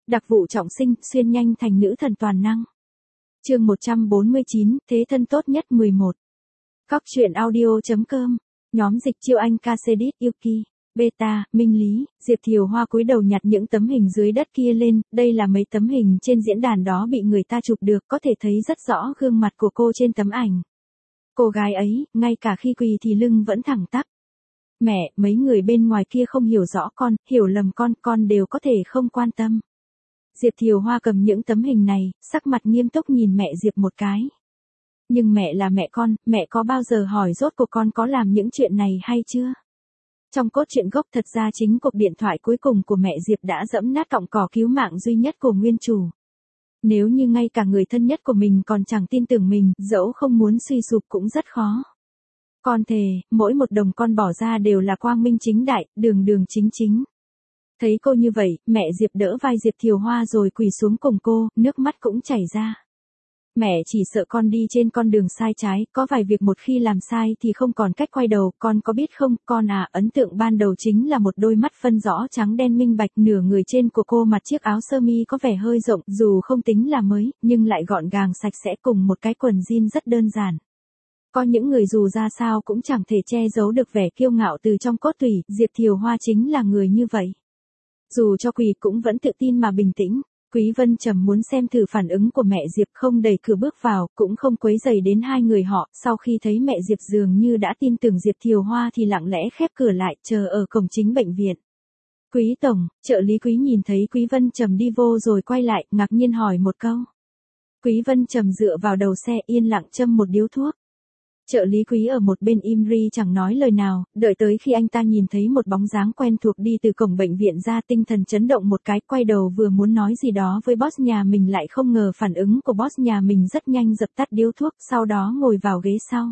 Đặc vụ trọng sinh, xuyên nhanh thành nữ thần toàn năng. Chương 149, Thế thân tốt nhất 11. Cóc truyện audio.com. Nhóm dịch chiêu anh Casedit Yuki. Beta, Minh Lý, Diệp Thiều Hoa cúi đầu nhặt những tấm hình dưới đất kia lên, đây là mấy tấm hình trên diễn đàn đó bị người ta chụp được, có thể thấy rất rõ gương mặt của cô trên tấm ảnh. Cô gái ấy, ngay cả khi quỳ thì lưng vẫn thẳng tắp. Mẹ, mấy người bên ngoài kia không hiểu rõ con, hiểu lầm con đều có thể không quan tâm. Diệp Thiều Hoa cầm những tấm hình này, sắc mặt nghiêm túc nhìn mẹ Diệp một cái. Nhưng mẹ là mẹ con, mẹ có bao giờ hỏi rốt cuộc con có làm những chuyện này hay chưa? Trong cốt truyện gốc thật ra chính cuộc điện thoại cuối cùng của mẹ Diệp đã dẫm nát cọng cỏ cứu mạng duy nhất của nguyên chủ. Nếu như ngay cả người thân nhất của mình còn chẳng tin tưởng mình, dẫu không muốn suy sụp cũng rất khó. Con thề, mỗi một đồng con bỏ ra đều là quang minh chính đại, đường đường chính chính. Thấy cô như vậy, mẹ Diệp đỡ vai Diệp Thiều Hoa rồi quỳ xuống cùng cô, nước mắt cũng chảy ra. Mẹ chỉ sợ con đi trên con đường sai trái, có vài việc một khi làm sai thì không còn cách quay đầu, con có biết không, con à, ấn tượng ban đầu chính là một đôi mắt phân rõ trắng đen minh bạch, nửa người trên của cô mặc chiếc áo sơ mi có vẻ hơi rộng, dù không tính là mới, nhưng lại gọn gàng sạch sẽ cùng một cái quần jean rất đơn giản. Có những người dù ra sao cũng chẳng thể che giấu được vẻ kiêu ngạo từ trong cốt tủy, Diệp Thiều Hoa chính là người như vậy. Dù cho quỳ cũng vẫn tự tin mà bình tĩnh. Quý Vân Trầm muốn xem thử phản ứng của mẹ Diệp, không đẩy cửa bước vào, cũng không quấy rầy đến hai người họ, sau khi thấy mẹ Diệp dường như đã tin tưởng Diệp Thiều Hoa thì lặng lẽ khép cửa lại, chờ ở cổng chính bệnh viện. Quý tổng, trợ lý Quý nhìn thấy Quý Vân Trầm đi vô rồi quay lại, ngạc nhiên hỏi một câu. Quý Vân Trầm dựa vào đầu xe yên lặng châm một điếu thuốc. Trợ lý Quý ở một bên im ri chẳng nói lời nào, đợi tới khi anh ta nhìn thấy một bóng dáng quen thuộc đi từ cổng bệnh viện ra, tinh thần chấn động một cái, quay đầu vừa muốn nói gì đó với boss nhà mình lại không ngờ phản ứng của boss nhà mình rất nhanh, dập tắt điếu thuốc, sau đó ngồi vào ghế sau.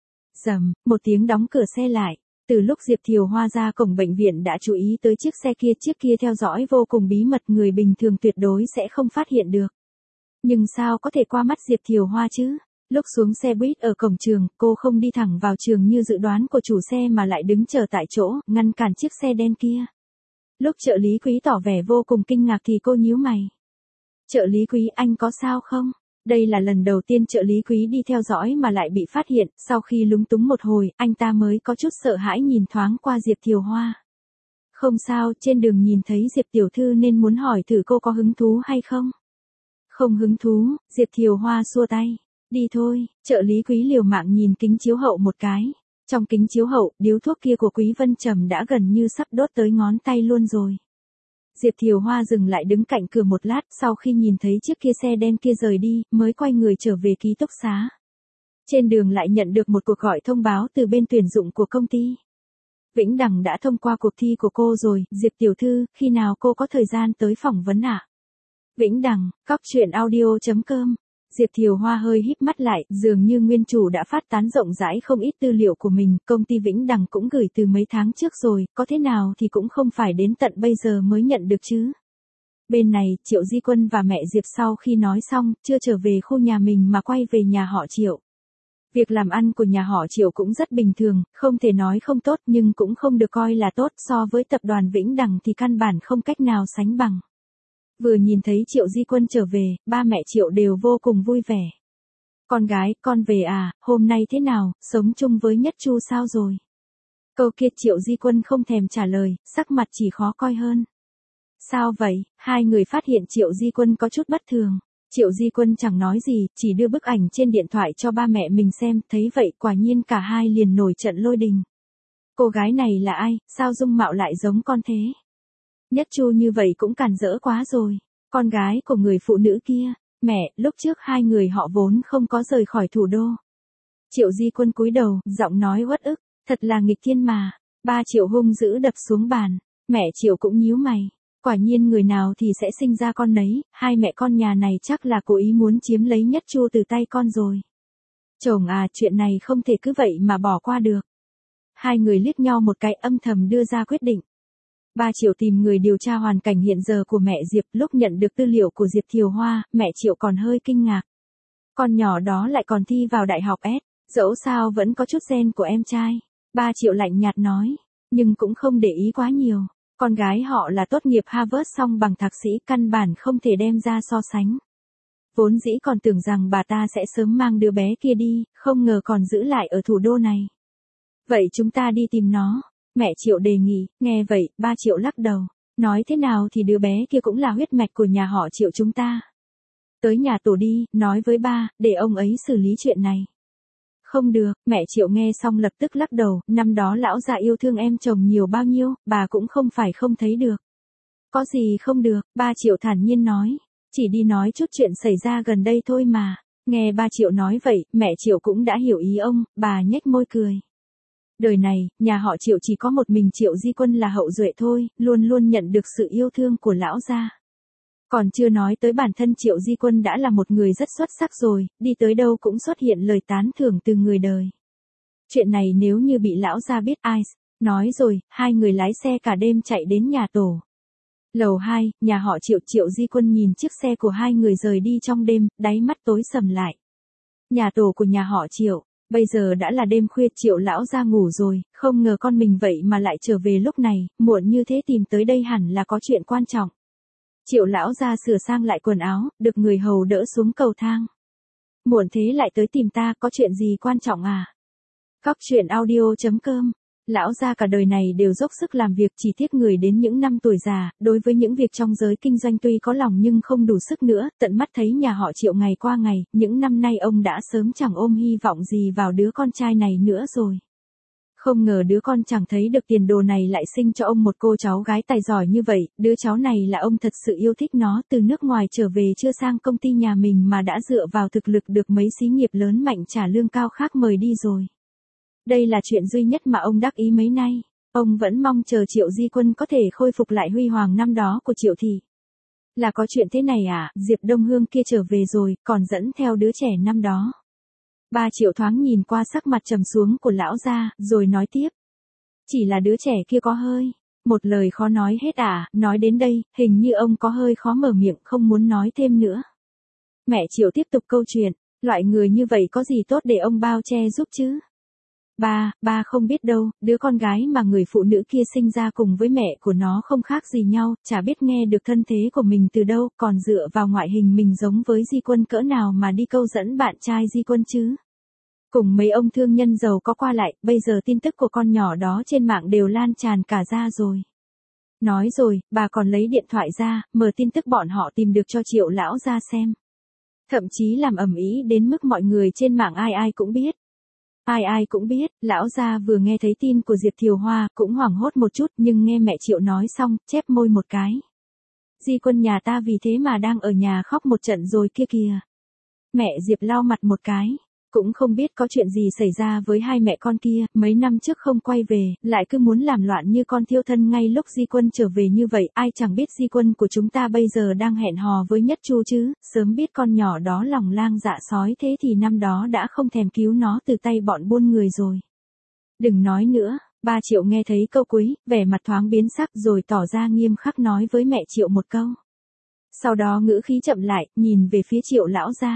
Rầm, một tiếng đóng cửa xe lại. Từ lúc Diệp Thiều Hoa ra cổng bệnh viện đã chú ý tới chiếc kia theo dõi vô cùng bí mật, người bình thường tuyệt đối sẽ không phát hiện được. Nhưng sao có thể qua mắt Diệp Thiều Hoa chứ? Lúc xuống xe buýt ở cổng trường, cô không đi thẳng vào trường như dự đoán của chủ xe mà lại đứng chờ tại chỗ, ngăn cản chiếc xe đen kia. Lúc trợ lý Quý tỏ vẻ vô cùng kinh ngạc thì cô nhíu mày. Trợ lý Quý, anh có sao không? Đây là lần đầu tiên trợ lý Quý đi theo dõi mà lại bị phát hiện, sau khi lúng túng một hồi, anh ta mới có chút sợ hãi nhìn thoáng qua Diệp Thiều Hoa. Không sao, trên đường nhìn thấy Diệp tiểu thư nên muốn hỏi thử cô có hứng thú hay không? Không hứng thú, Diệp Thiều Hoa xua tay. Đi thôi, trợ lý Quý liều mạng nhìn kính chiếu hậu một cái. Trong kính chiếu hậu, điếu thuốc kia của Quý Vân Trầm đã gần như sắp đốt tới ngón tay luôn rồi. Diệp Thiều Hoa dừng lại đứng cạnh cửa một lát, sau khi nhìn thấy chiếc kia xe đen kia rời đi, mới quay người trở về ký túc xá. Trên đường lại nhận được một cuộc gọi thông báo từ bên tuyển dụng của công ty. Vĩnh Đằng đã thông qua cuộc thi của cô rồi, Diệp tiểu thư, khi nào cô có thời gian tới phỏng vấn ạ? Vĩnh Đằng, cóc truyện audio.com. Diệp Thiều Hoa hơi híp mắt lại, dường như nguyên chủ đã phát tán rộng rãi không ít tư liệu của mình, công ty Vĩnh Đằng cũng gửi từ mấy tháng trước rồi, có thế nào thì cũng không phải đến tận bây giờ mới nhận được chứ. Bên này, Triệu Di Quân và mẹ Diệp sau khi nói xong, chưa trở về khu nhà mình mà quay về nhà họ Triệu. Việc làm ăn của nhà họ Triệu cũng rất bình thường, không thể nói không tốt nhưng cũng không được coi là tốt, so với tập đoàn Vĩnh Đằng thì căn bản không cách nào sánh bằng. Vừa nhìn thấy Triệu Di Quân trở về, ba mẹ Triệu đều vô cùng vui vẻ. Con gái, con về à, hôm nay thế nào, sống chung với Nhất Chu sao rồi? Câu kia Triệu Di Quân không thèm trả lời, sắc mặt chỉ khó coi hơn. Sao vậy? Hai người phát hiện Triệu Di Quân có chút bất thường. Triệu Di Quân chẳng nói gì, chỉ đưa bức ảnh trên điện thoại cho ba mẹ mình xem, thấy vậy quả nhiên cả hai liền nổi trận lôi đình. Cô gái này là ai, sao dung mạo lại giống con thế? Nhất Chu như vậy cũng càn rỡ quá rồi. Con gái của người phụ nữ kia. Mẹ, lúc trước hai người họ vốn không có rời khỏi thủ đô. Triệu Di Quân cúi đầu, giọng nói uất ức. Thật là nghịch thiên mà. Ba Triệu hung dữ đập xuống bàn. Mẹ Triệu cũng nhíu mày. Quả nhiên người nào thì sẽ sinh ra con nấy. Hai mẹ con nhà này chắc là cố ý muốn chiếm lấy Nhất Chu từ tay con rồi. Chồng à, chuyện này không thể cứ vậy mà bỏ qua được. Hai người liếc nhau một cái, âm thầm đưa ra quyết định. Ba Triệu tìm người điều tra hoàn cảnh hiện giờ của mẹ Diệp, lúc nhận được tư liệu của Diệp Thiều Hoa, mẹ Triệu còn hơi kinh ngạc. Con nhỏ đó lại còn thi vào đại học S, dẫu sao vẫn có chút gen của em trai. Ba Triệu lạnh nhạt nói, nhưng cũng không để ý quá nhiều. Con gái họ là tốt nghiệp Harvard xong bằng thạc sĩ, căn bản không thể đem ra so sánh. Vốn dĩ còn tưởng rằng bà ta sẽ sớm mang đứa bé kia đi, không ngờ còn giữ lại ở thủ đô này. Vậy chúng ta đi tìm nó. Mẹ Triệu đề nghị, nghe vậy, ba Triệu lắc đầu. Nói thế nào thì đứa bé kia cũng là huyết mạch của nhà họ Triệu chúng ta. Tới nhà tổ đi, nói với ba, để ông ấy xử lý chuyện này. Không được, mẹ Triệu nghe xong lập tức lắc đầu, năm đó lão già yêu thương em chồng nhiều bao nhiêu, bà cũng không phải không thấy được. Có gì không được, ba Triệu thản nhiên nói. Chỉ đi nói chút chuyện xảy ra gần đây thôi mà. Nghe ba Triệu nói vậy, mẹ Triệu cũng đã hiểu ý ông, bà nhếch môi cười. Đời này, nhà họ Triệu chỉ có một mình Triệu Di Quân là hậu duệ thôi, luôn luôn nhận được sự yêu thương của lão gia. Còn chưa nói tới bản thân Triệu Di Quân đã là một người rất xuất sắc rồi, đi tới đâu cũng xuất hiện lời tán thưởng từ người đời. Chuyện này nếu như bị lão gia biết ai, nói rồi, hai người lái xe cả đêm chạy đến nhà tổ. Lầu 2, nhà họ Triệu. Triệu Di Quân nhìn chiếc xe của hai người rời đi trong đêm, đáy mắt tối sầm lại. Nhà tổ của nhà họ Triệu. Bây giờ đã là đêm khuya, Triệu lão ra ngủ rồi, không ngờ con mình vậy mà lại trở về lúc này, muộn như thế tìm tới đây hẳn là có chuyện quan trọng. Triệu lão ra sửa sang lại quần áo, được người hầu đỡ xuống cầu thang. Muộn thế lại tới tìm ta, có chuyện gì quan trọng à? Cóc truyện audio.com. Lão gia cả đời này đều dốc sức làm việc, chỉ tiếc người đến những năm tuổi già, đối với những việc trong giới kinh doanh tuy có lòng nhưng không đủ sức nữa, tận mắt thấy nhà họ Triệu ngày qua ngày, những năm nay ông đã sớm chẳng ôm hy vọng gì vào đứa con trai này nữa rồi. Không ngờ đứa con chẳng thấy được tiền đồ này lại sinh cho ông một cô cháu gái tài giỏi như vậy, đứa cháu này là ông thật sự yêu thích nó, từ nước ngoài trở về chưa sang công ty nhà mình mà đã dựa vào thực lực được mấy xí nghiệp lớn mạnh trả lương cao khác mời đi rồi. Đây là chuyện duy nhất mà ông đắc ý mấy nay, ông vẫn mong chờ Triệu Di Quân có thể khôi phục lại huy hoàng năm đó của Triệu thị. Là có chuyện thế này à, Diệp Đông Hương kia trở về rồi, còn dẫn theo đứa trẻ năm đó. Ba Triệu thoáng nhìn qua sắc mặt trầm xuống của lão gia, rồi nói tiếp. Chỉ là đứa trẻ kia có hơi, một lời khó nói hết à, nói đến đây, hình như ông có hơi khó mở miệng, không muốn nói thêm nữa. Mẹ Triệu tiếp tục câu chuyện, loại người như vậy có gì tốt để ông bao che giúp chứ? Ba không biết đâu, đứa con gái mà người phụ nữ kia sinh ra cùng với mẹ của nó không khác gì nhau, chả biết nghe được thân thế của mình từ đâu, còn dựa vào ngoại hình mình giống với Di Quân cỡ nào mà đi câu dẫn bạn trai Di Quân chứ. Cùng mấy ông thương nhân giàu có qua lại, bây giờ tin tức của con nhỏ đó trên mạng đều lan tràn cả ra rồi. Nói rồi, bà còn lấy điện thoại ra, mở tin tức bọn họ tìm được cho Triệu lão ra xem. Thậm chí làm ầm ĩ đến mức mọi người trên mạng ai ai cũng biết. Ai ai cũng biết, lão gia vừa nghe thấy tin của Diệp Thiều Hoa, cũng hoảng hốt một chút, nhưng nghe mẹ Triệu nói xong, chép môi một cái. Di Quân nhà ta vì thế mà đang ở nhà khóc một trận rồi kia kìa. Mẹ Diệp lau mặt một cái, cũng không biết có chuyện gì xảy ra với hai mẹ con kia, mấy năm trước không quay về, lại cứ muốn làm loạn như con thiêu thân ngay lúc Di Quân trở về như vậy, ai chẳng biết Di Quân của chúng ta bây giờ đang hẹn hò với Nhất Chu chứ, sớm biết con nhỏ đó lòng lang dạ sói thế thì năm đó đã không thèm cứu nó từ tay bọn buôn người rồi. Đừng nói nữa, ba Triệu nghe thấy câu cuối, vẻ mặt thoáng biến sắc rồi tỏ ra nghiêm khắc nói với mẹ Triệu một câu. Sau đó ngữ khí chậm lại, nhìn về phía Triệu lão gia.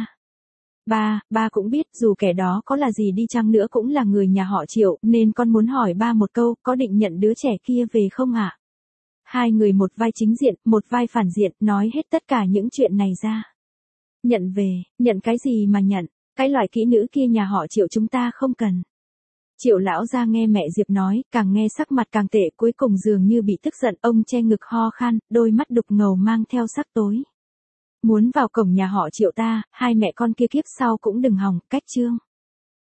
Ba cũng biết dù kẻ đó có là gì đi chăng nữa cũng là người nhà họ Triệu, nên con muốn hỏi ba một câu, có định nhận đứa trẻ kia về không ạ? Hai người một vai chính diện, một vai phản diện, nói hết tất cả những chuyện này ra. Nhận về, nhận cái gì mà nhận, cái loại kỹ nữ kia nhà họ Triệu chúng ta không cần. Triệu lão ra nghe mẹ Diệp nói, càng nghe sắc mặt càng tệ, cuối cùng dường như bị tức giận, ông che ngực ho khan, đôi mắt đục ngầu mang theo sắc tối. Muốn vào cổng nhà họ Triệu ta, hai mẹ con kia kiếp sau cũng đừng hòng, cách chương.